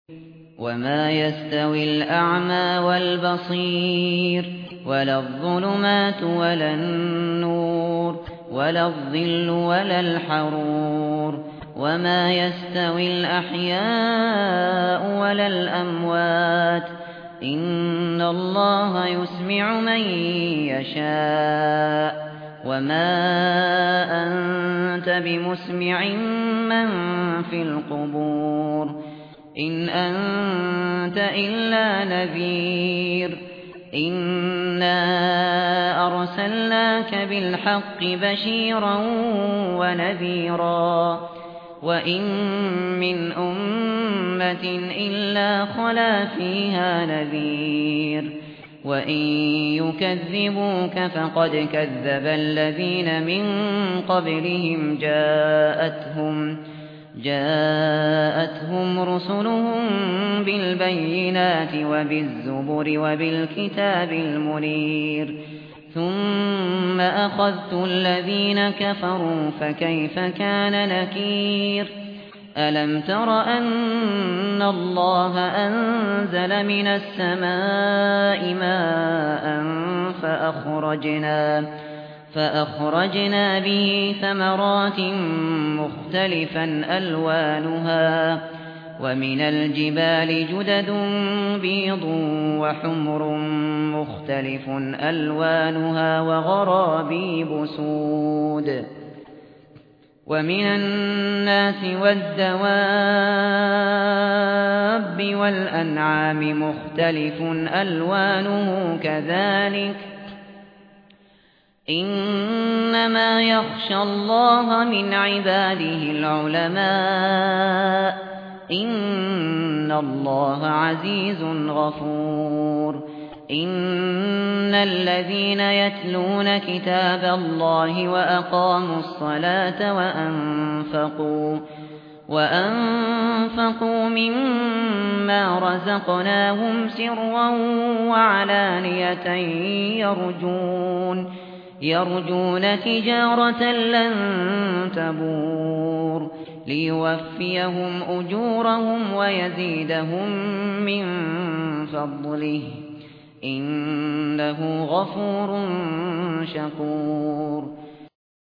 وما يستوي الأعمى والبصير ولا الظلمات ولا النور ولا الظل ولا الحرور وما يستوي الأحياء ولا الأموات إن الله يسمع من يشاء وما أنت بمسمع من في القبور إن أنت إلا نذير إنا أرسلناك بالحق بشيرا ونذيرا وإن من أمة إلا خلا فيها نذير وإن يكذبوك فقد كذب الذين من قبلهم جاءتهم رسلهم بالبينات وبالزبر وبالكتاب المنير ثم أخذت الذين كفروا فكيف كان نكير ألم تر أن الله أنزل من السماء ماء فأخرجنا به ثمرات مختلفا ألوانها ومن الجبال جدد بيض وحمر مختلف ألوانها وغرابيب سود ومن الناس والدواب والأنعام مختلف ألوانه كذلك إنما يخشى الله من عباده العلماء إن الله عزيز غفور إن الذين يتلون كتاب الله وأقاموا الصلاة وأنفقوا مما رزقناهم سرا وعلانية يرجون تجارة لن تبور ليوفيهم أجورهم ويزيدهم من فضله إنه غفور شكور